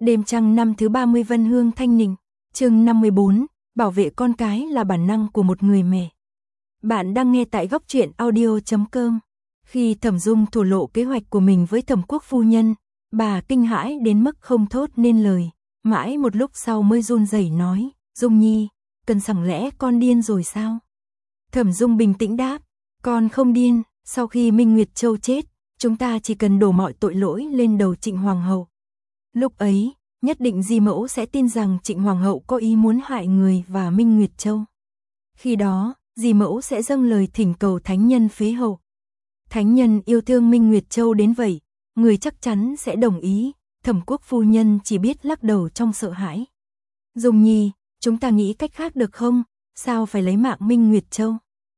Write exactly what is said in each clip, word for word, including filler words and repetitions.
Đêm trăng năm thứ ba mươi Vân Hương Thanh Ninh, chương năm mươi bốn, bảo vệ con cái là bản năng của một người mẹ. Bạn đang nghe tại góc truyện audio chấm com. Khi Thẩm Dung thổ lộ kế hoạch của mình với Thẩm Quốc phu nhân, bà kinh hãi đến mức không thốt nên lời, mãi một lúc sau mới run rẩy nói, Dung Nhi, cần chẳng lẽ con điên rồi sao? Thẩm Dung bình tĩnh đáp, con không điên, sau khi Minh Nguyệt Châu chết, chúng ta chỉ cần đổ mọi tội lỗi lên đầu Trịnh Hoàng hậu. Lúc ấy, nhất định Di Mẫu sẽ tin rằng Trịnh Hoàng hậu có ý muốn hại người và Minh Nguyệt Châu. Khi đó, Di Mẫu sẽ dâng lời thỉnh cầu thánh nhân phế hậu. Thánh nhân yêu thương Minh Nguyệt Châu đến vậy, người chắc chắn sẽ đồng ý. Thẩm Quốc phu nhân chỉ biết lắc đầu trong sợ hãi. Dung Nhi, chúng ta nghĩ cách khác được không? Sao phải lấy mạng Minh Nguyệt Châu?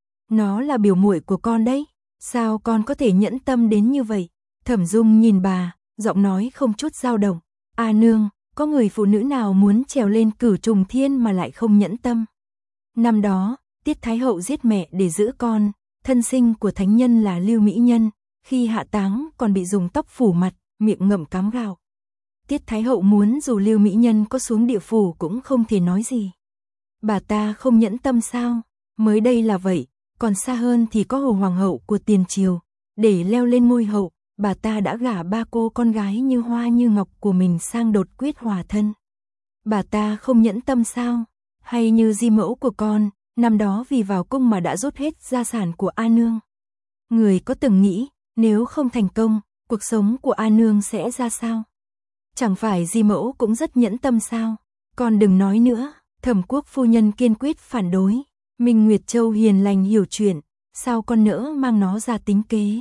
Nó là biểu muội của con đấy, sao con có thể nhẫn tâm đến như vậy? Thẩm Dung nhìn bà, giọng nói không chút dao động. A nương, có người phụ nữ nào muốn trèo lên cửu trùng thiên mà lại không nhẫn tâm? Năm đó, Tiết Thái hậu giết mẹ để giữ con, thân sinh của thánh nhân là Lưu Mỹ Nhân, khi hạ táng còn bị dùng tóc phủ mặt, miệng ngậm cám gạo. Tiết Thái hậu muốn dù Lưu Mỹ Nhân có xuống địa phủ cũng không thể nói gì. Bà ta không nhẫn tâm sao? Mới đây là vậy, còn xa hơn thì có Hồ Hoàng hậu của tiền triều, để leo lên ngôi hậu, bà ta đã gả ba cô con gái như hoa như ngọc của mình sang đột quyết hòa thân. Bà ta không nhẫn tâm sao? Hay như Di Mẫu của con, năm đó vì vào cung mà đã rút hết gia sản của A nương. Người có từng nghĩ, nếu không thành công, cuộc sống của A nương sẽ ra sao? Chẳng phải Di Mẫu cũng rất nhẫn tâm sao? Con đừng nói nữa. Thẩm Quốc phu nhân kiên quyết phản đối. Minh Nguyệt Châu hiền lành hiểu chuyện, sao con nỡ mang nó ra tính kế?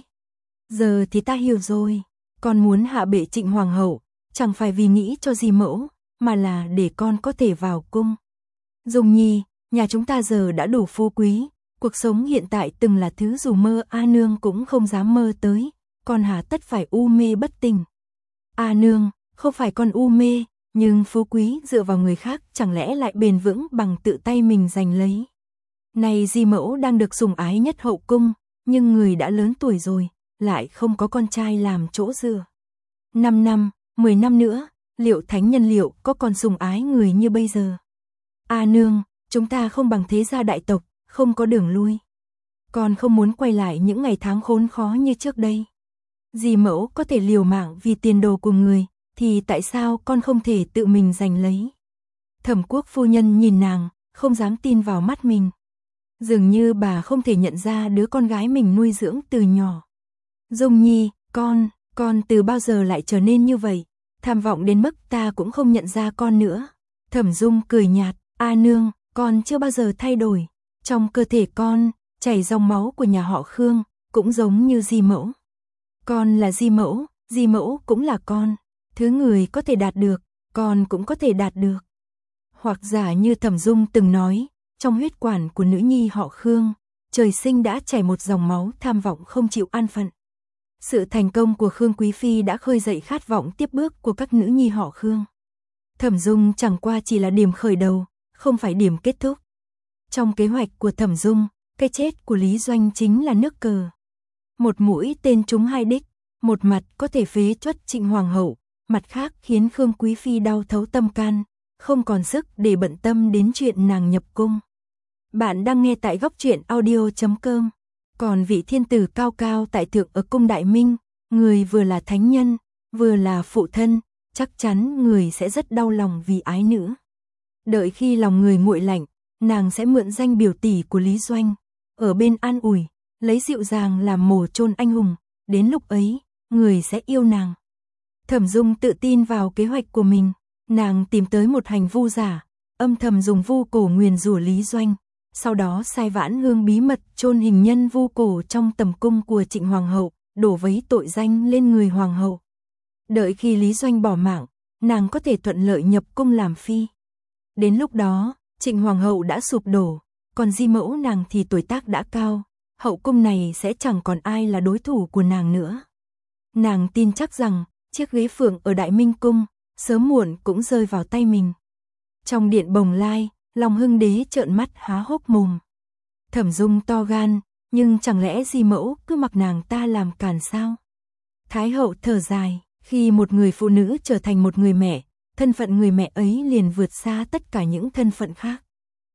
Giờ thì ta hiểu rồi, con muốn hạ bệ Trịnh Hoàng hậu, chẳng phải vì nghĩ cho Di Mẫu, mà là để con có thể vào cung. Dung Nhi, nhà chúng ta giờ đã đủ phú quý, cuộc sống hiện tại từng là thứ dù mơ A nương cũng không dám mơ tới, con hà tất phải u mê bất tỉnh. A nương, không phải con u mê, nhưng phú quý dựa vào người khác chẳng lẽ lại bền vững bằng tự tay mình giành lấy. Này Di Mẫu đang được sủng ái nhất hậu cung, nhưng người đã lớn tuổi rồi, lại không có con trai làm chỗ dựa. Năm năm, mười năm nữa, liệu thánh nhân liệu có còn sủng ái người như bây giờ? A nương, chúng ta không bằng thế gia đại tộc, không có đường lui. Con không muốn quay lại những ngày tháng khốn khó như trước đây. Di Mẫu có thể liều mạng vì tiền đồ của người, thì tại sao con không thể tự mình giành lấy? Thẩm Quốc phu nhân nhìn nàng, không dám tin vào mắt mình. Dường như bà không thể nhận ra đứa con gái mình nuôi dưỡng từ nhỏ. Dung Nhi, con, con từ bao giờ lại trở nên như vậy? Tham vọng đến mức ta cũng không nhận ra con nữa. Thẩm Dung cười nhạt, A nương, con chưa bao giờ thay đổi. Trong cơ thể con, chảy dòng máu của nhà họ Khương, cũng giống như Di Mẫu. Con là Di Mẫu, Di Mẫu cũng là con. Thứ người có thể đạt được, con cũng có thể đạt được. Hoặc giả như Thẩm Dung từng nói, trong huyết quản của nữ nhi họ Khương, trời sinh đã chảy một dòng máu tham vọng không chịu an phận. Sự thành công của Khương Quý Phi đã khơi dậy khát vọng tiếp bước của các nữ nhi họ Khương. Thẩm Dung chẳng qua chỉ là điểm khởi đầu, không phải điểm kết thúc. Trong kế hoạch của Thẩm Dung, cái chết của Lý Doanh chính là nước cờ. Một mũi tên trúng hai đích, một mặt có thể phế truất Trịnh Hoàng hậu, mặt khác khiến Khương Quý Phi đau thấu tâm can, không còn sức để bận tâm đến chuyện nàng nhập cung. Bạn đang nghe tại góc truyện audio chấm com. Còn vị thiên tử cao cao tại thượng ở cung Đại Minh, người vừa là thánh nhân, vừa là phụ thân, chắc chắn người sẽ rất đau lòng vì ái nữ. Đợi khi lòng người nguội lạnh, nàng sẽ mượn danh biểu tỷ của Lý Doanh, ở bên an ủi, lấy dịu dàng làm mồ chôn anh hùng, đến lúc ấy, người sẽ yêu nàng. Thẩm Dung tự tin vào kế hoạch của mình, nàng tìm tới một hành vu giả, âm thầm dùng vu cổ nguyền rủa Lý Doanh, sau đó sai Vãn Hương bí mật chôn hình nhân vu cổ trong tầm cung của Trịnh Hoàng hậu, đổ vấy tội danh lên người Hoàng hậu. Đợi khi Lý Doanh bỏ mạng, nàng có thể thuận lợi nhập cung làm phi. Đến lúc đó, Trịnh Hoàng hậu đã sụp đổ, còn Di Mẫu nàng thì tuổi tác đã cao, hậu cung này sẽ chẳng còn ai là đối thủ của nàng nữa. Nàng tin chắc rằng, chiếc ghế phượng ở Đại Minh cung, sớm muộn cũng rơi vào tay mình. Trong điện Bồng Lai, Long Hưng Đế trợn mắt há hốc mồm. Thẩm Dung to gan, nhưng chẳng lẽ Di Mẫu cứ mặc nàng ta làm càn sao? Thái hậu thở dài, khi một người phụ nữ trở thành một người mẹ, thân phận người mẹ ấy liền vượt xa tất cả những thân phận khác.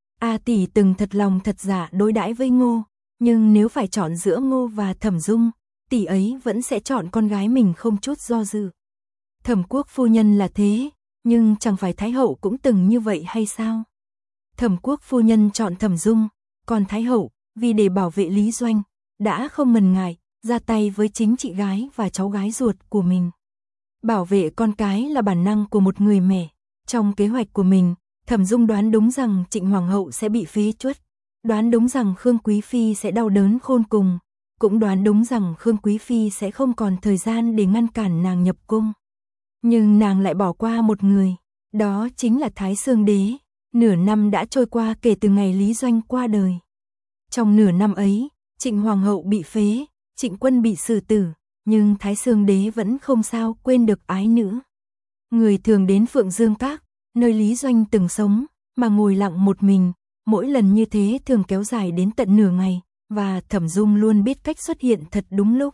A tỷ từng thật lòng thật dạ đối đãi với Ngô, nhưng nếu phải chọn giữa Ngô và Thẩm Dung, tỷ ấy vẫn sẽ chọn con gái mình không chút do dự. Thẩm Quốc phu nhân là thế, nhưng chẳng phải Thái hậu cũng từng như vậy hay sao? Thẩm Quốc phu nhân chọn Thẩm Dung, còn Thái hậu, vì để bảo vệ Lý Doanh, đã không ngần ngại, ra tay với chính chị gái và cháu gái ruột của mình. Bảo vệ con cái là bản năng của một người mẹ. Trong kế hoạch của mình, Thẩm Dung đoán đúng rằng Trịnh Hoàng hậu sẽ bị phế truất, đoán đúng rằng Khương Quý Phi sẽ đau đớn khôn cùng, cũng đoán đúng rằng Khương Quý Phi sẽ không còn thời gian để ngăn cản nàng nhập cung. Nhưng nàng lại bỏ qua một người, đó chính là Thái Xương Đế. Nửa năm đã trôi qua kể từ ngày Lý Doanh qua đời. Trong nửa năm ấy, Trịnh Hoàng hậu bị phế, Trịnh Quân bị xử tử, nhưng Thái Xương Đế vẫn không sao quên được ái nữ. Người thường đến Phượng Dương Các, nơi Lý Doanh từng sống, mà ngồi lặng một mình, mỗi lần như thế thường kéo dài đến tận nửa ngày, và Thẩm Dung luôn biết cách xuất hiện thật đúng lúc.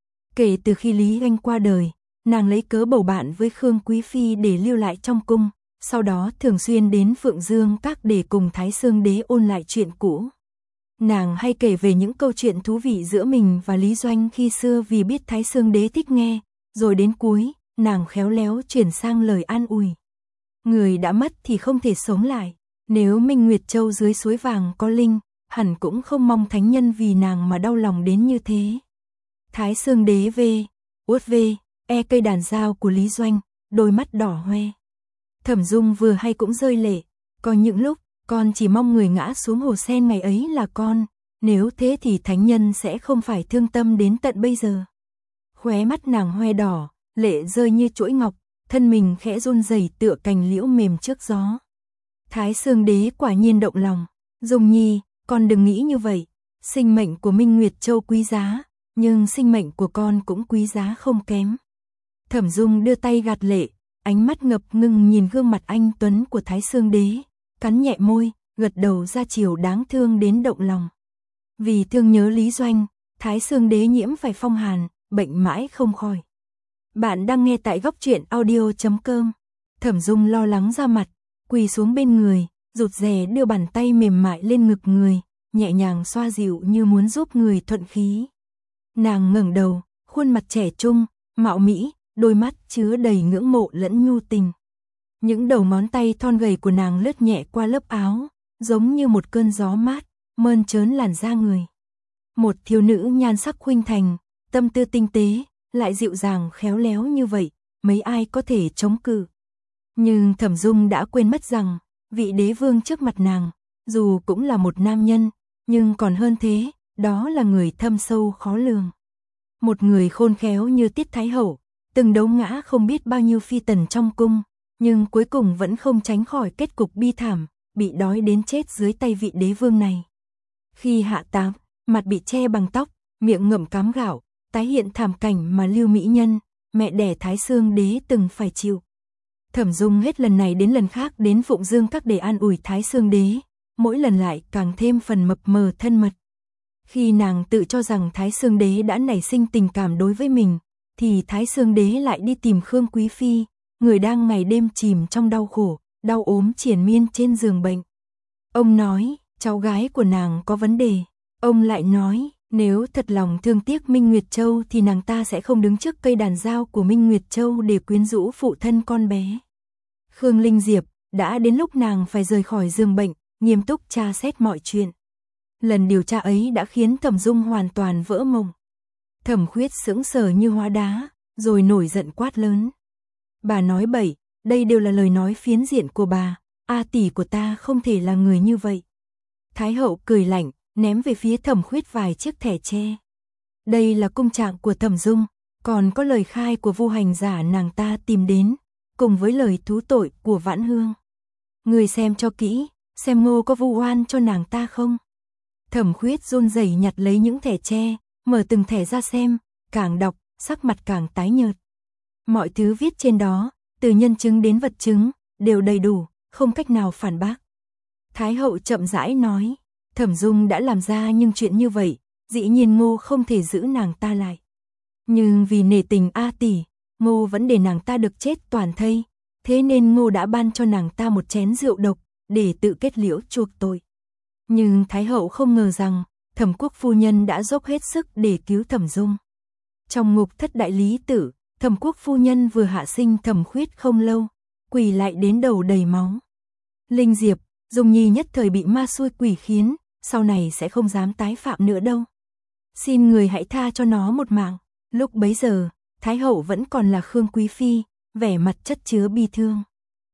Kể từ khi Lý Doanh qua đời, nàng lấy cớ bầu bạn với Khương Quý Phi để lưu lại trong cung, sau đó thường xuyên đến Phượng Dương Các để cùng Thái Xương Đế ôn lại chuyện cũ. Nàng hay kể về những câu chuyện thú vị giữa mình và Lý Doanh khi xưa vì biết Thái Xương Đế thích nghe, rồi đến cuối, nàng khéo léo chuyển sang lời an ủi. Người đã mất thì không thể sống lại, nếu Minh Nguyệt Châu dưới suối vàng có linh, hẳn cũng không mong thánh nhân vì nàng mà đau lòng đến như thế. Thái Xương Đế về, uốt về, e cây đàn dao của Lý Doanh, đôi mắt đỏ hoe. Thẩm Dung vừa hay cũng rơi lệ, có những lúc, con chỉ mong người ngã xuống hồ sen ngày ấy là con, nếu thế thì thánh nhân sẽ không phải thương tâm đến tận bây giờ. Khóe mắt nàng hoe đỏ, lệ rơi như chuỗi ngọc, thân mình khẽ run rẩy tựa cành liễu mềm trước gió. Thái Xương Đế quả nhiên động lòng, Dung Nhi, con đừng nghĩ như vậy, sinh mệnh của Minh Nguyệt Châu quý giá, nhưng sinh mệnh của con cũng quý giá không kém. Thẩm Dung đưa tay gạt lệ, ánh mắt ngập ngừng nhìn gương mặt anh tuấn của Thái Xương Đế, cắn nhẹ môi, gật đầu ra chiều đáng thương đến động lòng. Vì thương nhớ Lý Doanh, Thái Xương Đế nhiễm phải phong hàn, bệnh mãi không khỏi. Bạn đang nghe tại góc truyện audio chấm com. Thẩm Dung lo lắng ra mặt, quỳ xuống bên người, rụt rè đưa bàn tay mềm mại lên ngực người, nhẹ nhàng xoa dịu như muốn giúp người thuận khí. Nàng ngẩng đầu, khuôn mặt trẻ trung, mạo mỹ, đôi mắt chứa đầy ngưỡng mộ lẫn nhu tình. Những đầu ngón tay thon gầy của nàng lướt nhẹ qua lớp áo, giống như một cơn gió mát, mơn trớn làn da người. Một thiếu nữ nhan sắc khuynh thành, tâm tư tinh tế, lại dịu dàng khéo léo như vậy, mấy ai có thể chống cự. Nhưng Thẩm Dung đã quên mất rằng, vị đế vương trước mặt nàng, dù cũng là một nam nhân, nhưng còn hơn thế, đó là người thâm sâu khó lường. Một người khôn khéo như Tiết Thái Hậu, từng đấu ngã không biết bao nhiêu phi tần trong cung, nhưng cuối cùng vẫn không tránh khỏi kết cục bi thảm, bị đói đến chết dưới tay vị đế vương này. Khi hạ táng, mặt bị che bằng tóc, miệng ngậm cám gạo, tái hiện thảm cảnh mà Lưu Mỹ Nhân, mẹ đẻ Thái Xương Đế từng phải chịu. Thẩm Dung hết lần này đến lần khác đến Phụng Dương Các để an ủi Thái Xương Đế, mỗi lần lại càng thêm phần mập mờ thân mật. Khi nàng tự cho rằng Thái Xương Đế đã nảy sinh tình cảm đối với mình, thì Thái Xương Đế lại đi tìm Khương Quý Phi, người đang ngày đêm chìm trong đau khổ, đau ốm triền miên trên giường bệnh. Ông nói, cháu gái của nàng có vấn đề. Ông lại nói, nếu thật lòng thương tiếc Minh Nguyệt Châu thì nàng ta sẽ không đứng trước cây đàn dao của Minh Nguyệt Châu để quyến rũ phụ thân con bé. Khương Linh Diệp, đã đến lúc nàng phải rời khỏi giường bệnh, nghiêm túc tra xét mọi chuyện. Lần điều tra ấy đã khiến Thẩm Dung hoàn toàn vỡ mộng. Thẩm Khuyết sững sờ như hóa đá, rồi nổi giận quát lớn. Bà nói bậy, đây đều là lời nói phiến diện của bà, A tỷ của ta không thể là người như vậy. Thái hậu cười lạnh, ném về phía Thẩm Khuyết vài chiếc thẻ tre. Đây là cung trạng của Thẩm Dung, còn có lời khai của Vu hành giả nàng ta tìm đến, cùng với lời thú tội của Vãn Hương. Người xem cho kỹ, xem Ngô có vu oan cho nàng ta không. Thẩm Khuyết run rẩy nhặt lấy những thẻ tre, mở từng thẻ ra xem, càng đọc, sắc mặt càng tái nhợt. Mọi thứ viết trên đó, từ nhân chứng đến vật chứng, đều đầy đủ, không cách nào phản bác. Thái hậu chậm rãi nói, Thẩm Dung đã làm ra những chuyện như vậy, dĩ nhiên Ngô không thể giữ nàng ta lại. Nhưng vì nể tình A tỷ, Ngô vẫn để nàng ta được chết toàn thây, thế nên Ngô đã ban cho nàng ta một chén rượu độc, để tự kết liễu chuộc tội. Nhưng Thái hậu không ngờ rằng, Thẩm quốc phu nhân đã dốc hết sức để cứu Thẩm Dung. Trong ngục thất đại lý tự, Thẩm quốc phu nhân vừa hạ sinh Thẩm Khuyết không lâu, quỳ lại đến đầu đầy máu. Linh Diệp, Dung Nhi nhất thời bị ma xui quỷ khiến, sau này sẽ không dám tái phạm nữa đâu. Xin người hãy tha cho nó một mạng. Lúc bấy giờ, Thái hậu vẫn còn là Khương Quý phi, vẻ mặt chất chứa bi thương.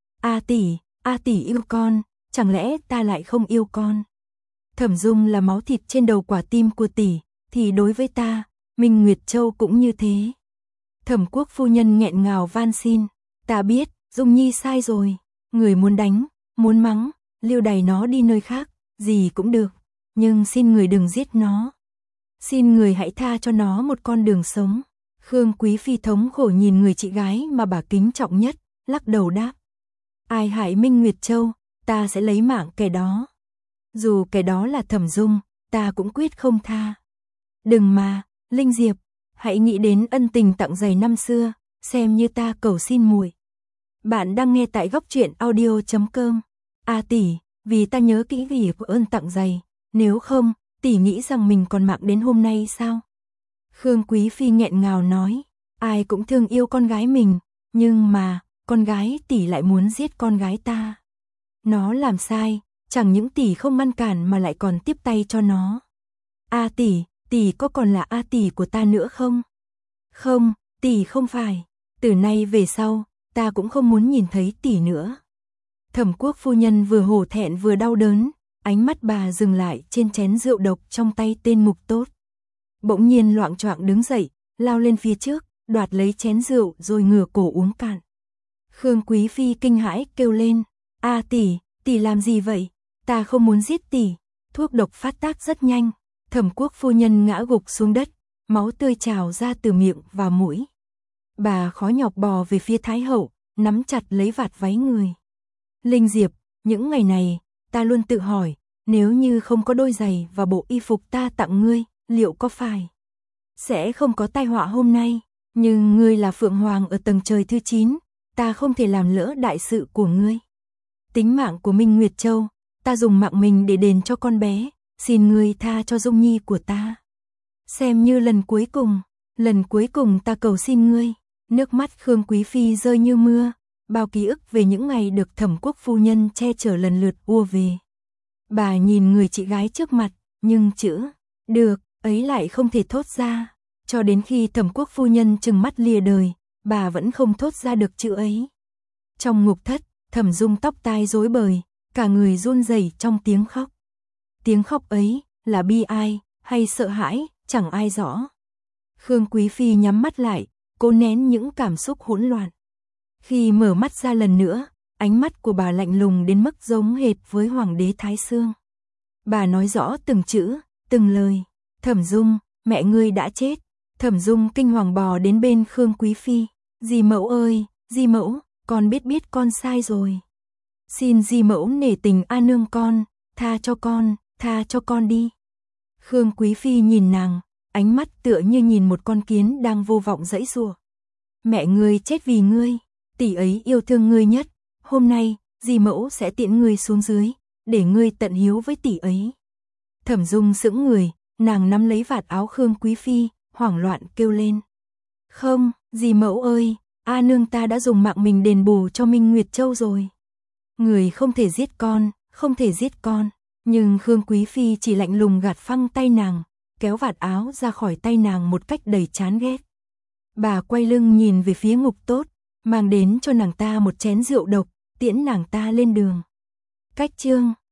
A tỷ, A tỷ yêu con, chẳng lẽ ta lại không yêu con? Thẩm Dung là máu thịt trên đầu quả tim của tỷ, thì đối với ta, Minh Nguyệt Châu cũng như thế. Thẩm quốc phu nhân nghẹn ngào van xin, ta biết, Dung Nhi sai rồi, người muốn đánh, muốn mắng, liêu đày nó đi nơi khác, gì cũng được, nhưng xin người đừng giết nó. Xin người hãy tha cho nó một con đường sống. Khương Quý phi thống khổ nhìn người chị gái mà bà kính trọng nhất, lắc đầu đáp. Ai hại Minh Nguyệt Châu, ta sẽ lấy mạng kẻ đó. Dù kẻ đó là Thẩm Dung, ta cũng quyết không tha. Đừng mà, Linh Diệp, hãy nghĩ đến ân tình tặng giày năm xưa, xem như ta cầu xin muội. Bạn đang nghe tại góc truyện audio chấm com. A tỷ, vì ta nhớ kỹ gỉ của ơn tặng giày, nếu không, tỷ nghĩ rằng mình còn mạng đến hôm nay sao? Khương Quý phi nghẹn ngào nói, ai cũng thương yêu con gái mình, nhưng mà, con gái tỷ lại muốn giết con gái ta. Nó làm sai, chẳng những tỷ không ngăn cản mà lại còn tiếp tay cho nó. A tỷ, tỷ có còn là A tỷ của ta nữa không? Không, tỷ không phải, từ nay về sau, ta cũng không muốn nhìn thấy tỷ nữa. Thẩm quốc phu nhân vừa hổ thẹn vừa đau đớn, ánh mắt bà dừng lại trên chén rượu độc trong tay tên Mục Tốt. Bỗng nhiên loạng choạng đứng dậy, lao lên phía trước, đoạt lấy chén rượu rồi ngửa cổ uống cạn. Khương Quý phi kinh hãi kêu lên, A tỷ, tỷ làm gì vậy? Ta không muốn giết tỷ. Thuốc độc phát tác rất nhanh, Thẩm quốc phu nhân ngã gục xuống đất, máu tươi trào ra từ miệng và mũi. Bà khó nhọc bò về phía Thái hậu, nắm chặt lấy vạt váy người. Linh Diệp, những ngày này, ta luôn tự hỏi, nếu như không có đôi giày và bộ y phục ta tặng ngươi, liệu có phải sẽ không có tai họa hôm nay? Nhưng ngươi là Phượng Hoàng ở tầng trời thứ chín, ta không thể làm lỡ đại sự của ngươi. Tính mạng của Minh Nguyệt Châu, ta dùng mạng mình để đền cho con bé, xin ngươi tha cho Dung Nhi của ta. Xem như lần cuối cùng, lần cuối cùng ta cầu xin ngươi. Nước mắt Khương Quý phi rơi như mưa, bao ký ức về những ngày được Thẩm quốc phu nhân che chở lần lượt ùa về. Bà nhìn người chị gái trước mặt, nhưng chữ được ấy lại không thể thốt ra, cho đến khi Thẩm quốc phu nhân trừng mắt lìa đời, bà vẫn không thốt ra được chữ ấy. Trong ngục thất, Thẩm Dung tóc tai rối bời, cả người run rẩy trong tiếng khóc. Tiếng khóc ấy là bi ai hay sợ hãi, chẳng ai rõ. Khương Quý phi nhắm mắt lại, cố nén những cảm xúc hỗn loạn. Khi mở mắt ra lần nữa, ánh mắt của bà lạnh lùng đến mức giống hệt với Hoàng đế Thái Xương. Bà nói rõ từng chữ, từng lời. Thẩm Dung, mẹ ngươi đã chết. Thẩm Dung kinh hoàng bò đến bên Khương Quý phi. Dì mẫu ơi, dì mẫu, con biết biết con sai rồi. Xin dì mẫu nể tình A nương con, tha cho con, tha cho con đi. Khương Quý phi nhìn nàng, ánh mắt tựa như nhìn một con kiến đang vô vọng giãy giụa. Mẹ ngươi chết vì ngươi, tỷ ấy yêu thương ngươi nhất, hôm nay, dì mẫu sẽ tiễn ngươi xuống dưới, để ngươi tận hiếu với tỷ ấy. Thẩm Dung sững người, nàng nắm lấy vạt áo Khương Quý phi, hoảng loạn kêu lên. Không, dì mẫu ơi, A nương ta đã dùng mạng mình đền bù cho Minh Nguyệt Châu rồi. Người không thể giết con, không thể giết con. Nhưng Khương Quý phi chỉ lạnh lùng gạt phăng tay nàng, kéo vạt áo ra khỏi tay nàng một cách đầy chán ghét. Bà quay lưng nhìn về phía Ngục Tốt, mang đến cho nàng ta một chén rượu độc, tiễn nàng ta lên đường. Cách chương